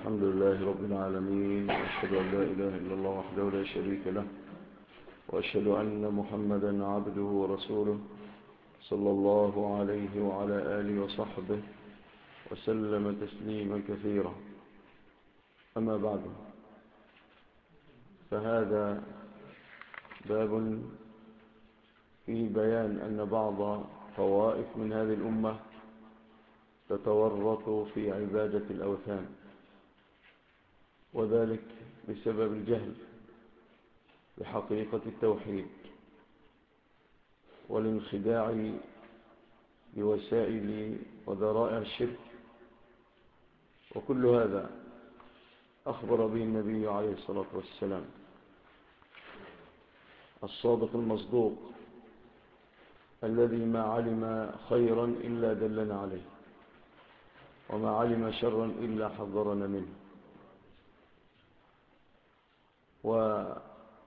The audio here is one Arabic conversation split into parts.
الحمد لله رب العالمين، وأشهد أن لا إله إلا الله وحده لا شريك له، وأشهد أن محمدا عبده ورسوله صلى الله عليه وعلى آله وصحبه وسلم تسليما كثيرا. أما بعد، فهذا باب في بيان أن بعض طوائف من هذه الأمة تتورط في عبادة الأوثان، وذلك بسبب الجهل بحقيقة التوحيد والانخداع بوسائل وذرائع الشرك. وكل هذا أخبر به النبي عليه الصلاة والسلام الصادق المصدوق الذي ما علم خيرا إلا دلنا عليه، وما علم شرا إلا حذرنا منه. وفيه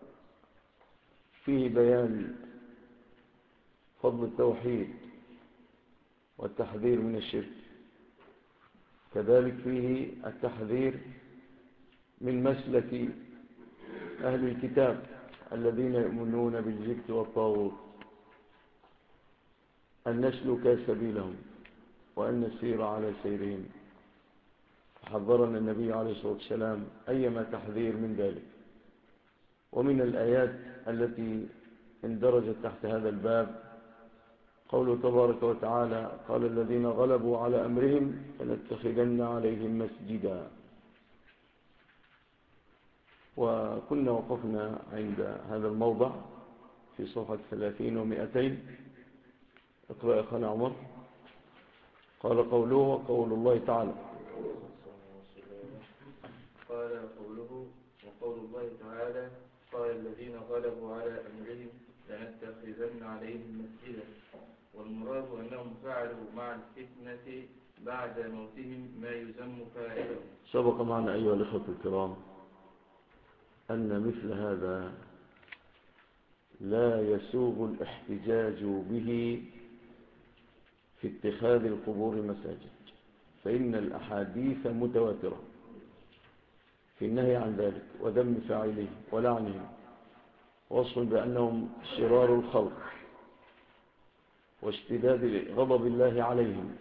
بيان فضل التوحيد والتحذير من الشرك، كذلك فيه التحذير من مسلك أهل الكتاب الذين يؤمنون بالجبت والطاغوت، أن نسلك سبيلهم وأن نسير على سيرهم. حذرنا النبي عليه الصلاة والسلام أيما تحذير من ذلك. ومن الآيات التي اندرجت تحت هذا الباب قوله تبارك وتعالى: قال الذين غلبوا على أمرهم فلنتخذن عليهم مسجدا. وكنا وقفنا عند هذا الموضع في صفحة 30 و200. اقرأ يا أخانا عمر. قال قوله قول الله تعالى. قال قوله وقول الله تعالى: قال الذين غلبوا على أمرهم لنتخذن عليهم مسجدا. والمراد أنهم فعلوا مع الفتنة بعد موتهم ما يذم فاعلهم. سبق معنا أيها الأخوة الكرام أن مثل هذا لا يسوغ الاحتجاج به في اتخاذ القبور مساجد، فإن الأحاديث متواترة في النهي عن ذلك وذم فاعله ولعنهم، وصف بأنهم شرار الخلق واشتداد غضب الله عليهم.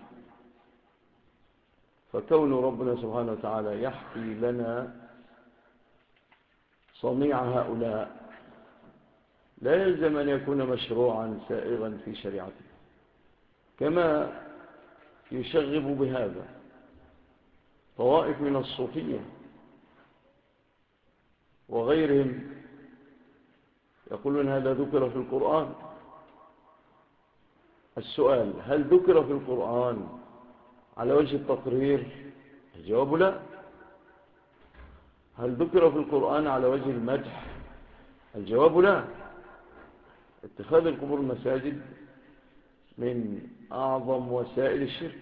فكون ربنا سبحانه وتعالى يحكي لنا صنيع هؤلاء لا يلزم أن يكون مشروعا سائغا في شريعته، كما يشغب بهذا طوائف من الصوفية وغيرهم، يقولون هذا ذكر في القرآن. السؤال: هل ذكر في القرآن على وجه التقرير؟ الجواب لا. هل ذكر في القرآن على وجه المدح؟ الجواب لا. اتخاذ القبور مساجد من أعظم وسائل الشرك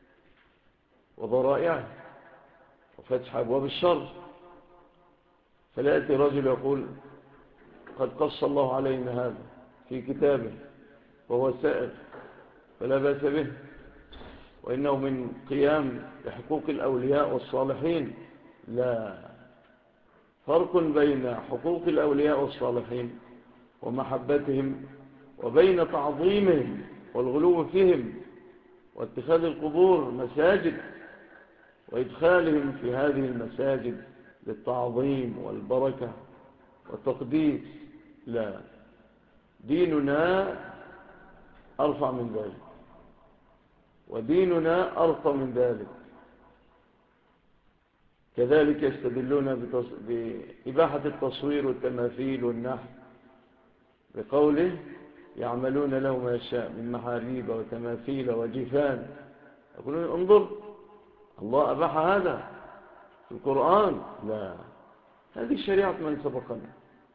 وضرائعه وفتح أبواب الشر. فلا يأتي رجل يقول: قد قص الله علينا هذا في كتابه وهو سائر فلا بأس به، وإنه من قيام بحقوق الأولياء والصالحين. لا، فرق بين حقوق الأولياء والصالحين ومحبتهم وبين تعظيمهم والغلو فيهم واتخاذ القبور مساجد وإدخالهم في هذه المساجد للتعظيم والبركة والتقديس. لا، ديننا أرفع من ذلك، وديننا أرقى من ذلك. كذلك يستدلون بإباحة التصوير والتماثيل والنحت بقوله: يعملون له ما يشاء من محاريب وتماثيل وجفان. يقولون: انظر، الله أباح هذا في القرآن. لا، هذه شريعة من سبقنا.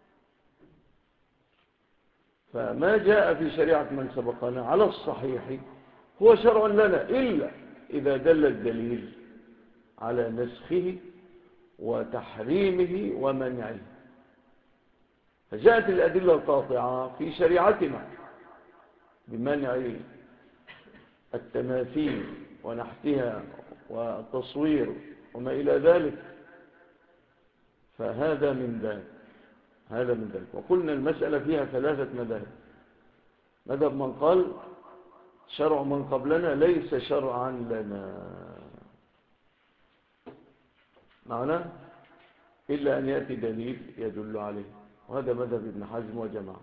فما جاء في شريعة من سبقنا على الصحيح هو شرع لنا، إلا إذا دل الدليل على نسخه وتحريمه ومنعه. فجاءت الأدلة القاطعة في شريعتنا بمنع التماثيل ونحتها والتصوير وما إلى ذلك، فهذا من ذلك. هذا من ذلك. وقلنا المسألة فيها 3 مذاهب. مذهب من قال شرع من قبلنا ليس شرعا لنا، معناه إلا أن يأتي دليل يدل عليه، وهذا مذهب ابن حزم وجماعة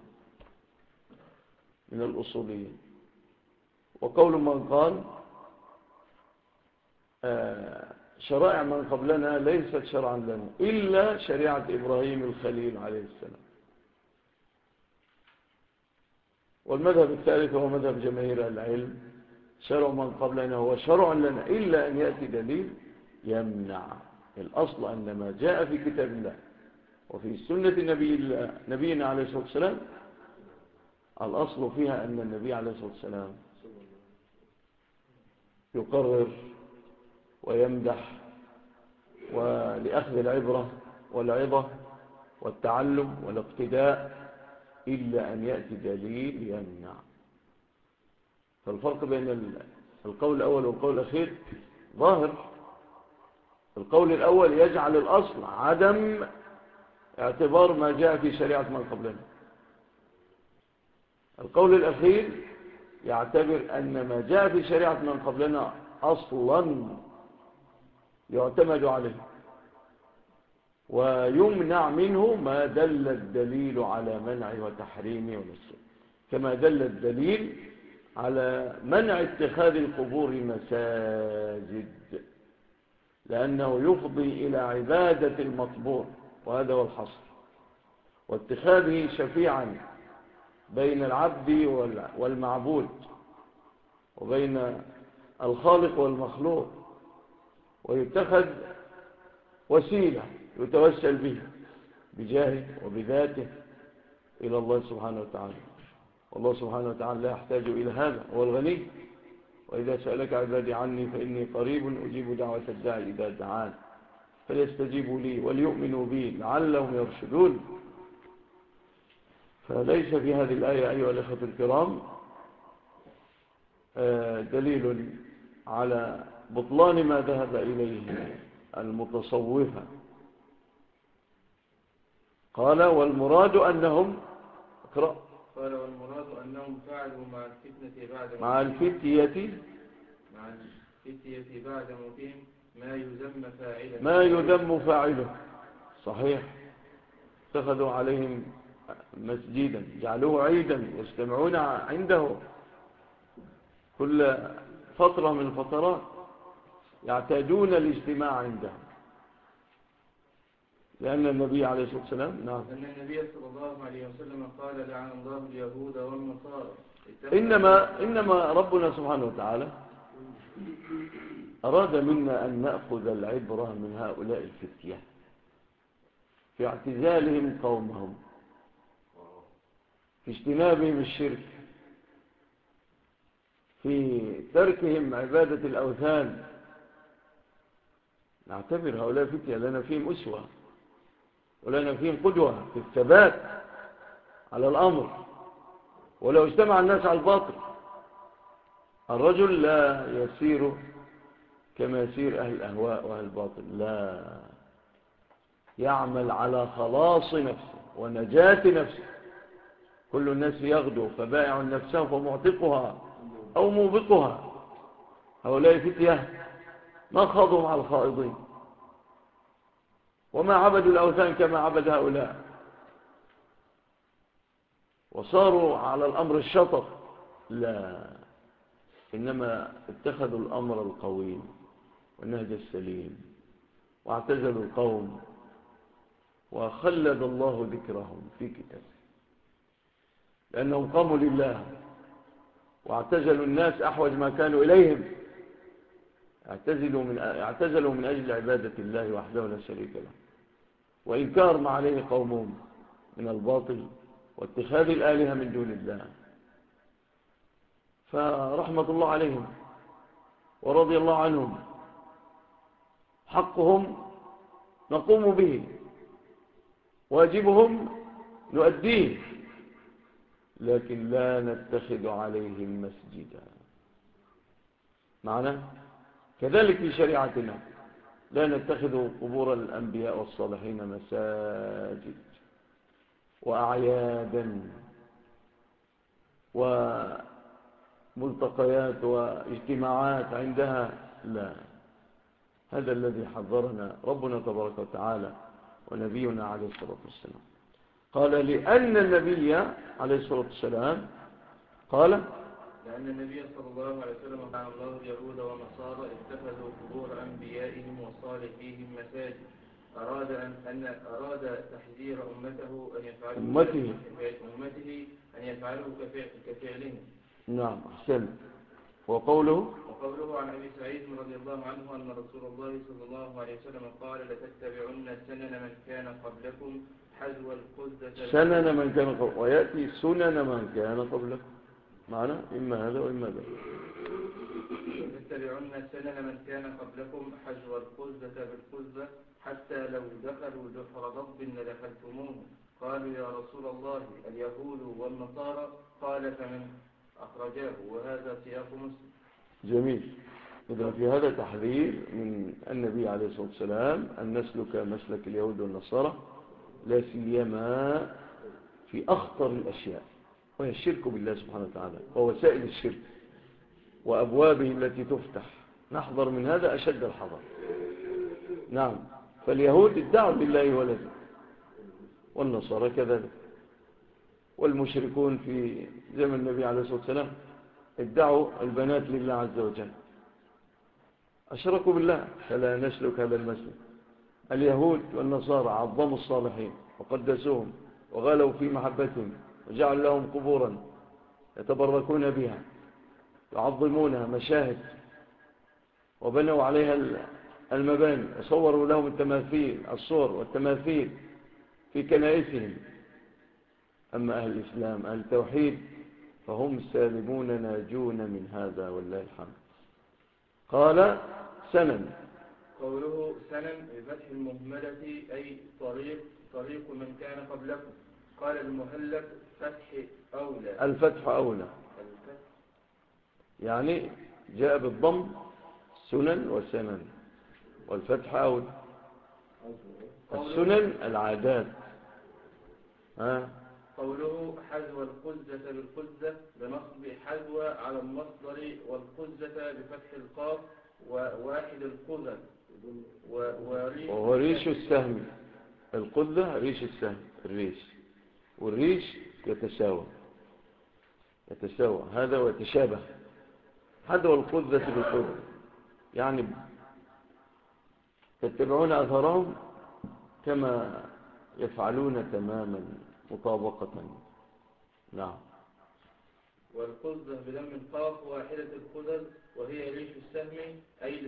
من الأصوليين. وقول من قال شرائع من قبلنا ليست شرعا لنا إلا شريعة إبراهيم الخليل عليه السلام. والمذهب الثالث هو مذهب جماهير العلم، شرع من قبلنا هو شرع لنا إلا أن يأتي دليل يمنع. الأصل أن ما جاء في كتاب الله وفي سنة نبينا عليه الصلاة والسلام، الأصل فيها أن النبي عليه الصلاة والسلام يقرر ويمدح ولأخذ العبرة والعظة والتعلم والاقتداء، إلا أن يأتي دليل يمنع. فالفرق بين القول الأول والقول الأخير ظاهر. القول الأول يجعل الأصل عدم اعتبار ما جاء في شريعة من قبلنا. القول الأخير يعتبر أن ما جاء في شريعة من قبلنا أصلا يعتمد عليه، ويمنع منه ما دل الدليل على منعه وتحريمه ونسيه، كما دل الدليل على منع اتخاذ القبور مساجد، لأنه يفضي إلى عبادة المقبور، وهذا هو الحصر، واتخاذه شفيعا بين العبد والمعبود، وبين الخالق والمخلوق، ويتخذ وسيلة يتوسل به بجاهه وبذاته إلى الله سبحانه وتعالى. والله سبحانه وتعالى لا يحتاج إلى هذا، هو الغني. وإذا سألك عبادي عني فإني قريب أجيب دعوة الداعي إذا دعان فليستجيبوا لي وليؤمنوا بي لعلهم يرشدون. فليس في هذه الآية أيها الأخوة الكرام دليل على بطلان ما ذهب إليه المتصوفة. قال والمراد أنهم اقرأ. قال والمراد أنهم فعلوا مع الفتنة بعد موتهم مع الفتية بعد موتهم ما يذم فاعله. صحيح. اتخذوا عليهم مسجدا جعلوه عيدا يجتمعون عنده كل فترة من الفترات، يعتادون الاجتماع عنده، لأن النبي عليه الصلاة والسلام أن النبي صلى الله عليه وسلم قال لعن الله اليهود والنصارى. إنما ربنا سبحانه وتعالى أراد منا أن نأخذ العبرة من هؤلاء الفتية في اعتزالهم قومهم، في اجتنابهم الشرك، في تركهم عبادة الأوثان. نعتبر هؤلاء فتية لنا فيهم أسوة ولنا فيهم قدوة في الثبات على الأمر. ولو اجتمع الناس على الباطل، الرجل لا يسير كما يسير أهل الأهواء وأهل الباطل، لا، يعمل على خلاص نفسه ونجاة نفسه. كل الناس يغدو فبائع نفسه فمعتقها أو موبقها. هؤلاء فتية ما خاضوا مع الخائضين، وما عبدوا الأوثان كما عبد هؤلاء، وصاروا على الأمر الشطط، لا، إنما اتخذوا الأمر القويم والنهج السليم، واعتزلوا القوم، وخلد الله ذكرهم في كتابه، لأنهم قاموا لله واعتزلوا الناس أحوج ما كانوا إليهم. اعتزلوا من أجل عبادة الله وحده لا شريك له، وإنكار ما عليه قومهم من الباطل واتخاذ الآلهة من دون الله. فرحمة الله عليهم ورضي الله عنهم، حقهم نقوم به، واجبهم نؤديه، لكن لا نتخذ عليهم مسجدا. معنى كذلك في شريعتنا لا نتخذ قبور الأنبياء والصالحين مساجد وأعيادا وملتقيات واجتماعات عندها، لا. هذا الذي حذرنا ربنا تبارك وتعالى ونبينا عليه الصلاة والسلام. قال لأن النبي عليه الصلاة والسلام قال لأن النبي صلى الله عليه وسلم قال الله اليهود والنصارى اتخذوا قبور أنبيائهم وصالحيهم مساجد. أراد تحذير أمته أن يفعلوا كفعلهم. نعم، أحسنت. وقوله عن أبي سعيد رضي الله عنه أن رسول الله صلى الله عليه وسلم قال لتتبعن سنن من كان قبلكم حذو القزة. سنن من كان قبلكم، ويأتي سنن من كان قبلكم، معنى إما هذا وإما ذا. لتتبعن سنن من كان قبلكم حذو القزة بالقزة حتى لو دخلوا جحر ضب لدخلتموه. قالوا يا رسول الله اليهود والنصارى؟ قال فمن أخرجاه. وهذا سياق مسلم. جميل. إذا في هذا تحذير من النبي عليه الصلاة والسلام أن نسلك مسلك اليهود والنصارى، لا سيما في أخطر الأشياء، وهي الشرك بالله سبحانه وتعالى ووسائل الشرك وأبوابه التي تفتح. نحذر من هذا أشد الحذر. نعم، فاليهود ادعوا لله ولدا، والنصارى كذلك، والمشركون في زمن النبي عليه الصلاة والسلام ادعوا البنات لله عز وجل، أشركوا بالله. فلا نسلك هذا المسلك. اليهود والنصارى عظموا الصالحين وقدسوهم وغالوا في محبتهم وجعلوا لهم قبورا يتبركون بها، يعظمونها مشاهد، وبنوا عليها المباني، وصوروا لهم التماثيل، الصور والتماثيل في كنائسهم. أما أهل الإسلام أهل التوحيد فهم سالمون ناجون من هذا والله الحمد. قال سنن. قوله سنن بفتح المهملة أي طريق من كان قبلكم. قال المهلب فتح أولى. الفتح أولى، يعني جاء بالضم سنن وسنن، والفتح أولى. السنن العادات. قوله حذو القزة بالقزة بنصب حذو على المصدر، والقزة بفتح القاف وواحد القزة وهو ريش السهم. القزة ريش السهم، الريش، والريش يتساوى هذا ويتشابه. حذو القزة بالقزة يعني تتبعون أثرهم كما يفعلون تماما مطابقة. نعم. والقزة بدم القاف واحدة القزل وهي ريش السهم أي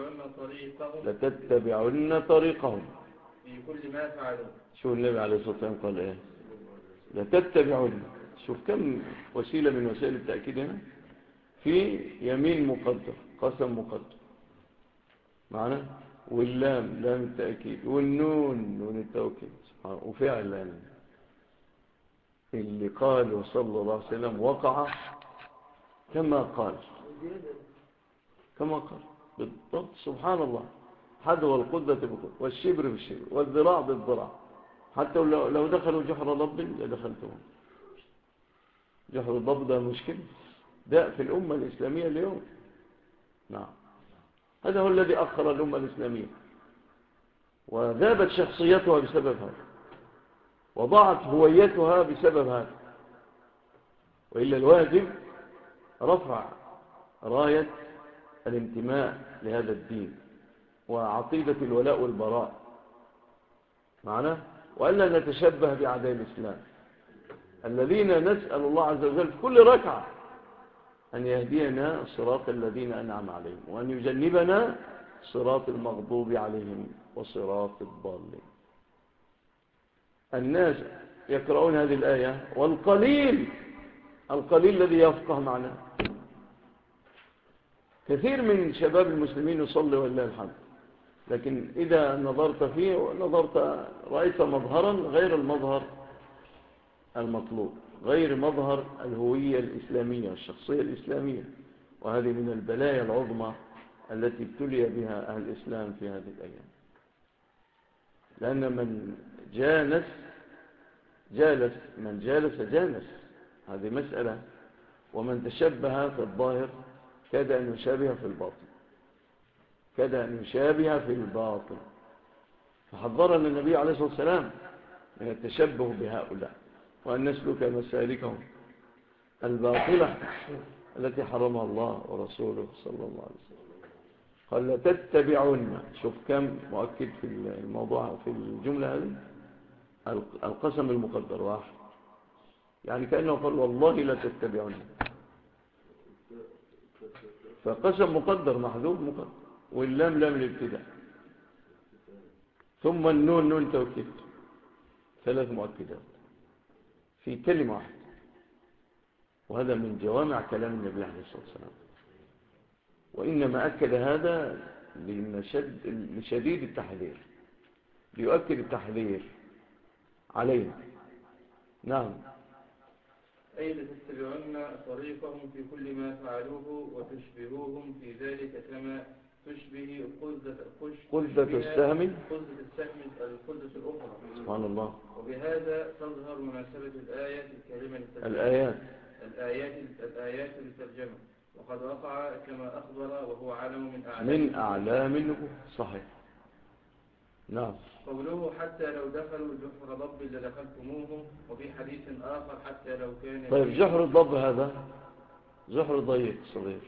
لتتبعن طريقهم في كل ما فعلوا. شو النبي عليه الصلاة والسلام قال إيه؟ لتتبعن. شوف كم وسيلة من وسائل التأكيد هنا. في يمين مقدر، قسم مقدر معنا، واللام لام التأكيد، والنون نون التوكيد، وفعلا اللي قاله صلى الله عليه وسلم وقع كما قال بالضبط. سبحان الله. حذو القدة بالقدة، والشبر بالشبر، والذراع بالذراع، حتى لو دخلوا جحر ضب لدخلتهم. جحر الضب ده مشكلة، ده في الأمة الإسلامية اليوم. نعم، هذا هو الذي أخر الأمة الإسلامية، وذابت شخصيتها بسبب هذا، وضاعت هويتها بسبب هذا. وإلا الواجب رفع راية الانتماء لهذا الدين وعقيدة الولاء والبراء معنا، وألا نتشبه بأعداء الإسلام الذين نسأل الله عز وجل في كل ركعة أن يهدينا صراط الذين أنعم عليهم، وأن يجنبنا صراط المغضوب عليهم وصراط الضالين. الناس يقرؤون هذه الآية، والقليل الذي يفقه معناها. كثير من شباب المسلمين يصلي ولله الحمد، لكن إذا نظرت فيه رأيت مظهرا غير المظهر المطلوب، غير مظهر الهوية الإسلامية والشخصية الإسلامية. وهذه من البلايا العظمى التي ابتلي بها أهل الإسلام في هذه الأيام. لأن من جالس جانس، هذه مسألة. ومن تشبه في الظاهر كاد أن يشابه في الباطن، فحذرنا النبي عليه الصلاة والسلام من التشبه بهؤلاء، وأن نسلك مسالكهم الباطلة التي حرمها الله ورسوله صلى الله عليه وسلم. قال لا تتبعون، شوف كم مؤكد في الموضوع في الجملة هذه، القسم المقدر واحد، يعني كأنه قال والله لا تتبعون، فقسم مقدر محذوف مقدر، واللام لام الابتداء، ثم النون نون توكيد، 3 مؤكدات في كلمة واحدة. وهذا من جوامع كلام النبي عليه الصلاة والسلام، وإنما أكد هذا لشديد التحذير، ليؤكد التحذير علينا. نعم. أي لتتبعن طريقهم في كل ما فعلوه وتشبهوهم في ذلك كما تشبه قلدة السهم الأخرى. سبحان الله. وبهذا تظهر مناسبة الآية الكريمة الآيات للترجمة، وقد وقع كما أخبر وهو علم من أعلام النبوة. صحيح. نعم. قوله حتى لو دخلوا جحر ضب لدخلتموه، وفي حديث آخر حتى لو كان. طيب جحر الضب هذا جحر ضيق صغير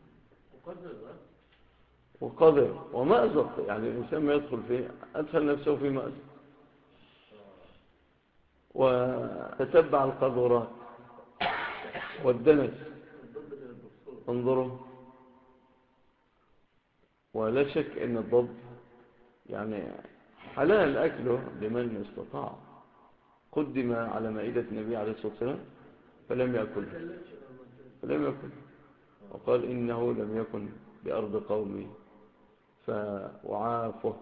وقذر ومأزق، يعني الإنسان ما يدخل فيه، أدخل نفسه في مأزق وتتبع القذورات والدنس. انظروا، ولا شك أن الضب يعني حلال أكله لمن استطاع، قدم على مائدة النبي عليه الصلاة والسلام فلم يأكله، وقال إنه لم يكن بأرض قومي فوعافه،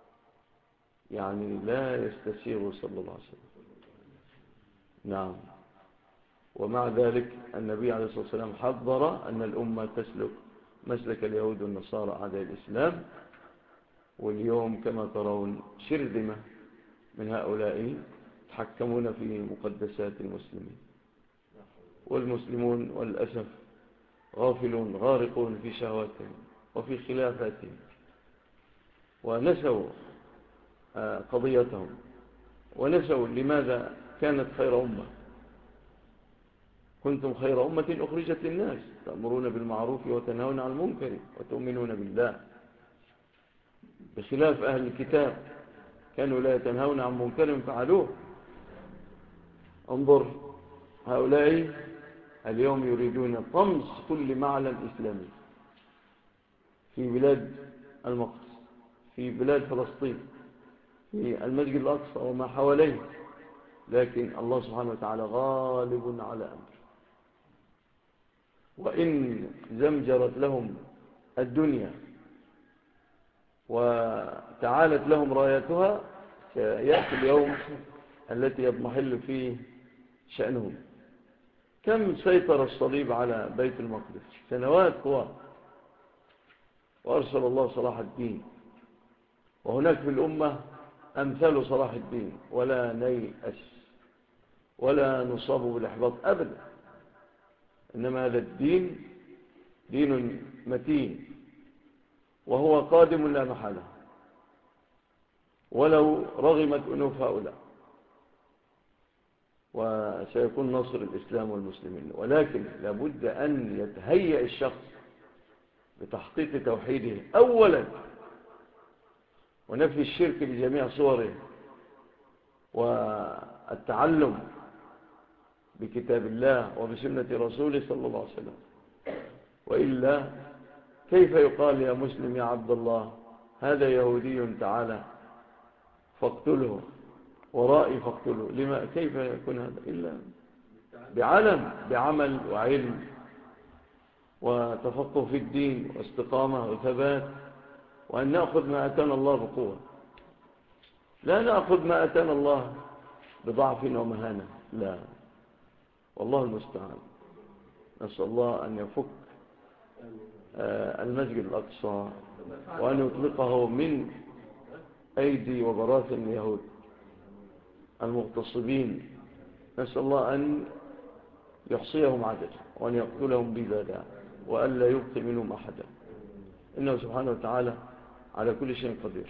يعني لا يستسيغ صلى الله عليه وسلم. نعم. ومع ذلك النبي عليه الصلاة والسلام حذر أن الأمة تسلك مسلك اليهود والنصارى أعداء الإسلام، واليوم كما ترون شرذمة من هؤلاء يتحكمون في مقدسات المسلمين، والمسلمون والأسف غافلون غارقون في شهواتهم وفي خلافاتهم، ونسوا قضيتهم، ونسوا لماذا كانت خير أمة. كنتم خير أمة أخرجت للناس تأمرون بالمعروف وتنهون عن المنكر وتؤمنون بالله، بخلاف أهل الكتاب كانوا لا يتنهون عن منكر فعلوه. انظر هؤلاء اليوم يريدون طمس كل معلم إسلامي في بلاد المقدس، في بلاد فلسطين، في المسجد الأقصى وما حواليه، لكن الله سبحانه وتعالى غالب على أمره. وإن زمجرت لهم الدنيا وتعالت لهم رايتها، سيأتي اليوم التي يضمحل فيه شأنهم. كم سيطر الصليب على بيت المقدس؟ سنوات طوال، وأرسل الله صلاح الدين، وهناك في الأمة أمثال صلاح الدين، ولا نيأس ولا نصاب بالإحباط أبدا. إنما هذا الدين دين متين، وهو قادم لا محالة ولو رغمت أنوف هؤلاء، وسيكون نصر الإسلام والمسلمين. ولكن لابد أن يتهيأ الشخص بتحقيق توحيده أولا، ونفي الشرك بجميع صوره، والتعلم بكتاب الله وبسنة رسوله صلى الله عليه وسلم. وإلا كيف يقال يا مسلم يا عبد الله هذا يهودي تعالى فاقتله، ورائي فاقتله؟ لما كيف يكون هذا إلا بعمل وعلم وتفقه في الدين واستقامة وثبات، وأن نأخذ ما أتانا الله بقوة، لا نأخذ ما أتانا الله بضعف ومهانة، لا، والله المستعان. نسأل الله أن يفك المسجد الأقصى، وأن يطلقه من أيدي وبراثن اليهود المغتصبين. نسأل الله أن يحصيهم عددا وأن يقتلهم بذادا وأن لا يبقي منهم أحدا، إنه سبحانه وتعالى على كل شيء قدير.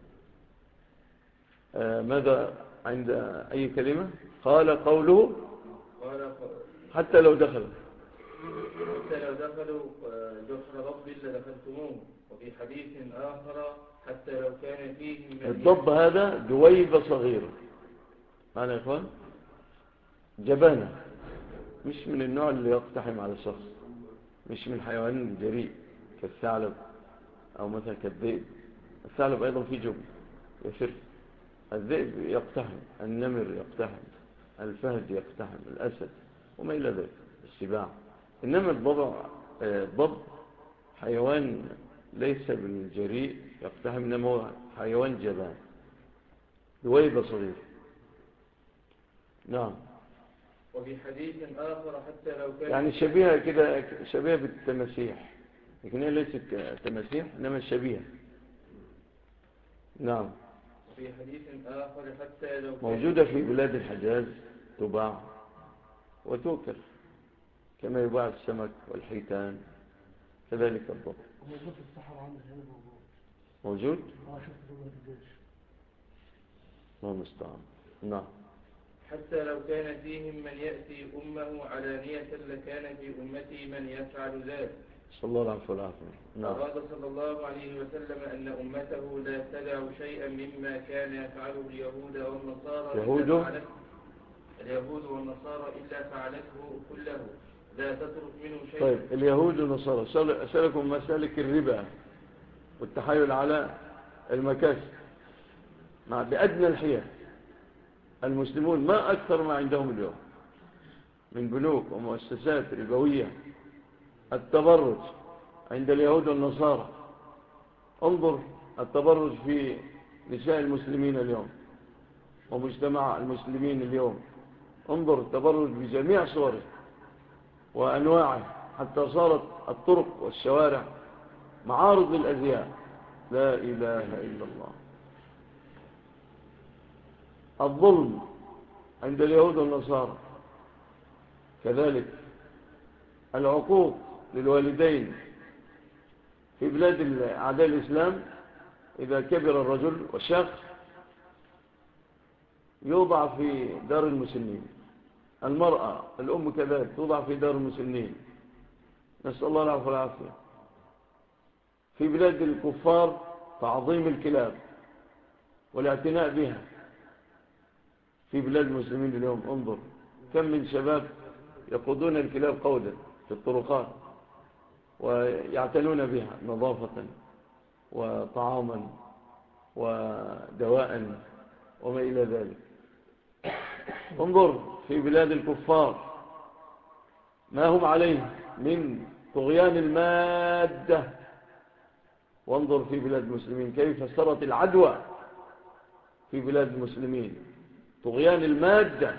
ماذا عند أي كلمة؟ قال قوله حتى لو دخلوا جحر رب لدخلتموه. وفي حديث آخر حتى لو كان فيه الضب هذا دويبة صغيرة، معنى يا إخوان جبانة، مش من النوع اللي يقتحم على الشخص، مش من حيوان جريء كالثعلب أو مثلا كالذئب. الثعلب أيضا فيه جبن يفر، الذئب يقتحم، النمر يقتحم، الفهد يقتحم، الأسد وما إلى ذلك، السباع. إنما الضب حيوان ليس بالجريء يقتحم، إنما هو حيوان جبان دويبة صغير. نعم. وفي حديث آخر حتى لو كان يعني شبيهة كده، شبيهة بالتماسيح، لكن هي ليست تماسيح إنما شبيهة. نعم. وفي حديث آخر حتى لو كان موجودة في بلاد الحجاز، تباع وتوكل كما يباع السمك والحيتان، كذلك الضب. موجود في الصحراء عندنا هنا موجود؟ شفت في الجيش. الله المستعان. نعم. حتى لو كان فيهم من يأتي أمه علانية لكان في أمتي من يفعل ذلك. صلى الله عليه وسلم. نعم. أراد صلى الله عليه وسلم أن أمته لا تدع شيئا مما كان يفعله اليهود والنصارى إلا فعلته كله، لا تترك منه شيئا. طيب اليهود والنصارى سلكوا مسالك الربا والتحايل على المكاسب مع بأدنى الحيل. المسلمون ما أكثر ما عندهم اليوم من بنوك ومؤسسات ربوية. التبرج عند اليهود والنصارى، انظر التبرج في نساء المسلمين اليوم ومجتمع المسلمين اليوم، انظر التبرج بجميع صوره وأنواعه، حتى صارت الطرق والشوارع معارض للأزياء. لا إله إلا الله. الظلم عند اليهود والنصارى كذلك، العقوق للوالدين في بلاد أعداء الإسلام. إذا كبر الرجل وشاخ يوضع في دار المسنين، المرأة الأم كذلك توضع في دار المسنين، نسأل الله العفو والعافية. في بلاد الكفار تعظيم الكلاب والاعتناء بها. في بلاد المسلمين اليوم انظر كم من شباب يقودون الكلاب قودا في الطرقات ويعتنون بها نظافة وطعاما ودواء وما إلى ذلك. انظر في بلاد الكفار ما هم عليه من طغيان المادة، وانظر في بلاد المسلمين كيف سرت العدوى في بلاد المسلمين. طغيان المادة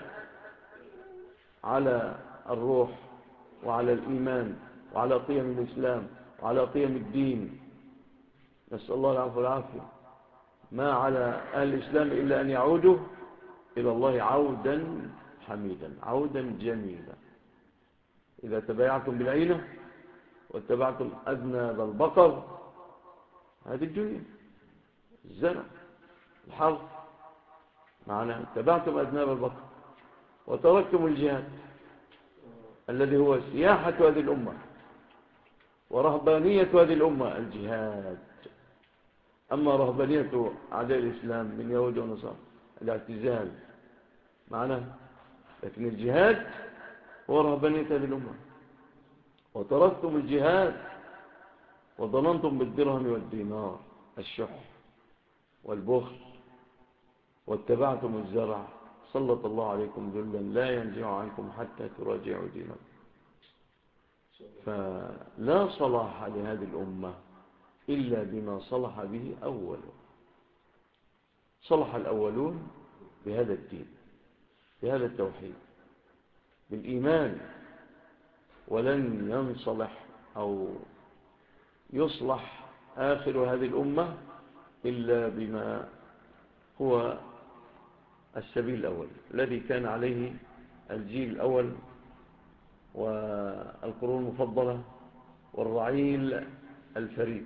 على الروح وعلى الإيمان وعلى قيم الإسلام وعلى قيم الدين، نسأل الله العفو والعافية. ما على أهل الإسلام إلا أن يعودوا إلى الله عودا حميدا، عودا جميلا. إذا تبايعتم بالعينة واتبعتم أذناب البقر، هذه الدنيا الزرع الحرث معنا، اتبعتم أذناب البقر وتركتم الجهاد الذي هو سياحة هذه الأمة ورهبانية هذه الأمة، الجهاد. أما رهبانية أعداء الإسلام من يهود ونصارى الاعتزال معنا، لكن الجهاد هو رهبانية هذه الأمة. وتركتم الجهاد وظننتم بالدرهم والدينار، الشح والبخل، واتبعتم الزرع، سلط الله عليكم ذلا لا ينزع عنكم حتى تراجعوا دينكم. فلا صلاح لهذه الأمة إلا بما صلح به أوله. صلح الأولون بهذا الدين، بهذا التوحيد، بالإيمان، ولن ينصلح أو يصلح آخر هذه الأمة إلا بما هو السبيل الأول الذي كان عليه الجيل الأول والقرون المفضلة والرعيل الفريد.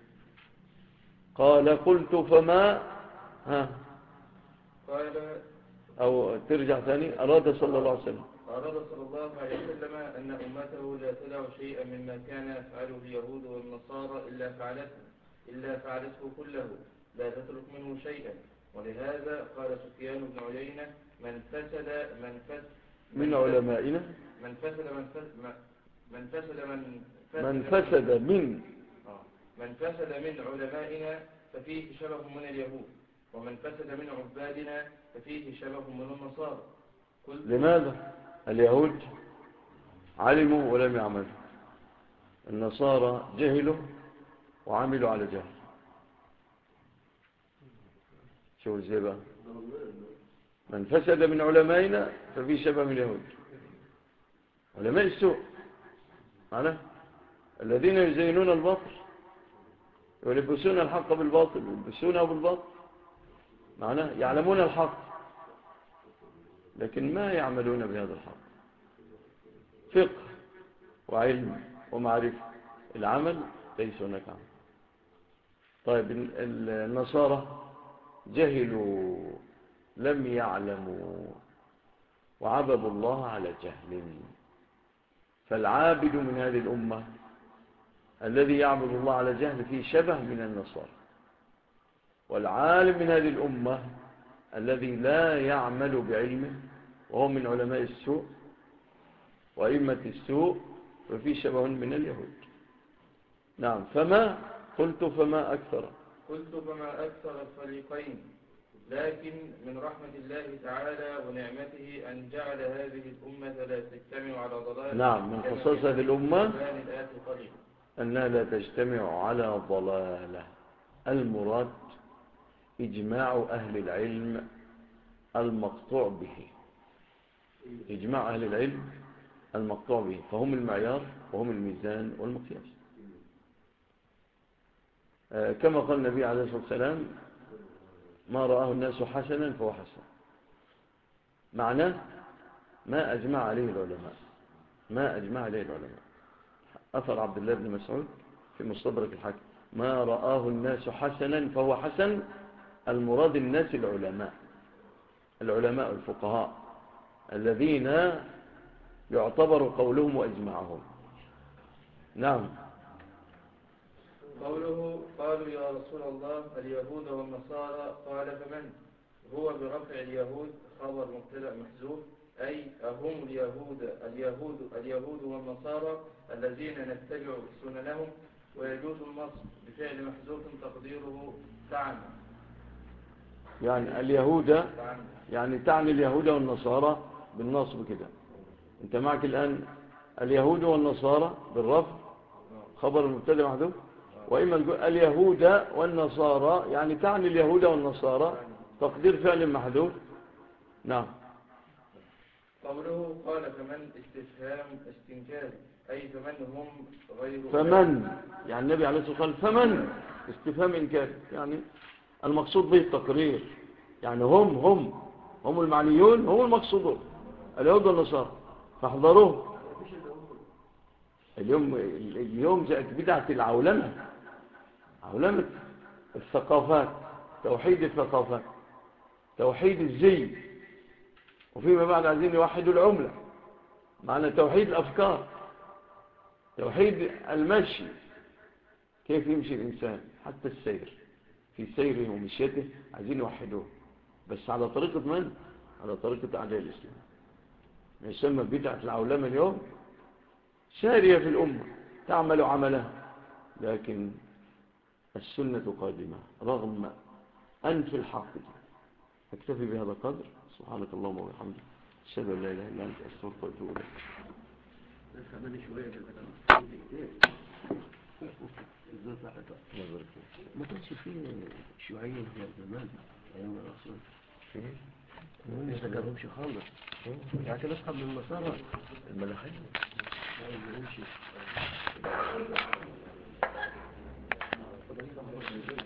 قال قلت فما قال أو ترجع ثاني. أراد صلى الله عليه وسلم أن أمته لا تدع شيئا مما كان يفعله اليهود والنصارى إلا فعلته كله، لا تترك منه شيئا. ولهذا قال سفيان بن عيينة: من فسد من علمائنا ففيه شبه من اليهود، ومن فسد من عبادنا ففيه شبه من النصارى. لماذا؟ اليهود علموا ولم يعملوا، النصارى جهلوا وعملوا على جهل. شو ازاي بقى؟ من فسد من علمائنا ففيه شبه من اليهود، علماء السوء معنا الذين يزينون الباطل ويلبسون الحق بالباطل ويلبسونه بالباطل، معنا يعلمون الحق لكن ما يعملون بهذا الحق. فقه وعلم ومعرفة، العمل ليس هناك عمل. طيب النصارى جهلوا لم يعلموا وعبدوا الله على جهل. فالعابد من هذه الأمة الذي يعبد الله على جهل فيه شبه من النصارى، والعالم من هذه الأمة الذي لا يعمل بعلمه وهو من علماء السوء وأئمة السوء ففيه شبه من اليهود. نعم. قلت فما أكثر الفريقين، لكن من رحمة الله تعالى ونعمته أن جعل هذه الأمة لا تجتمع على ضلال. نعم، من خصائص هذه الأمة أنها لا تجتمع على ضلالة. المراد إجماع أهل العلم المقطوع به، إجماع أهل العلم المقطوع به، فهم المعيار وهم الميزان والمقياس. كما قال النبي عليه الصلاة والسلام: ما رآه الناس حسنا فهو حسن. معناه ما أجمع عليه العلماء. أثر عبد الله بن مسعود في مستدرك الحاكم: ما رآه الناس حسنا فهو حسن. المراد الناس العلماء الفقهاء الذين يعتبر قولهم وإجماعهم. نعم. قالوا يا رسول الله اليهود والنصارى، قال فمن؟ هو برفع اليهود خبر مبتدأ محذوف، أي هم اليهود والنصارى الذين نتبع سننهم. ويجوز النصب بفعل محذوف تقديره تعني، يعني اليهود، يعني تعني اليهود والنصارى بالنصب كده. انت معك الآن اليهود والنصارى بالرفع خبر المبتدأ محذوف، وإما اليهود والنصارى يعني تعني اليهود والنصارى تقدير فعل محذوف. نعم. قوله قال فمن استفهام استنكاري، أي فمن هم غير فمن، يعني النبي عليه الصلاة والسلام فمن استفهام إنكاري، يعني المقصود به التقرير، يعني هم المعنيون، هم المقصودون اليهود والنصارى، فاحذروه. اليوم جاءت بدعة العولمة، عولمة الثقافات، توحيد الثقافات، توحيد الزي، وفيما بعد عايزين يوحدوا العملة، معنى توحيد الأفكار، توحيد المشي، كيف يمشي الإنسان حتى السير، في سيره ومشيته عايزين يوحدوه، بس على طريقة من؟ على طريقة أعداء الإسلام. يسمى بدعة العولمة اليوم سارية في الأمة، تعمل عملها، لكن السنة قادمة رغم أنف الحق. أكتفي بهذا القدر. سبحانك اللهم وبحمدك، أشهد أن لا إله إلا أنت، أستغفرك وأتوب إليك. ما كانش فيه شيوعية في زمان أيام الرسول، ما ذكرهمش خالص، يعني كان أصحاب من النصارى الملاحين ما يمشي. القدرية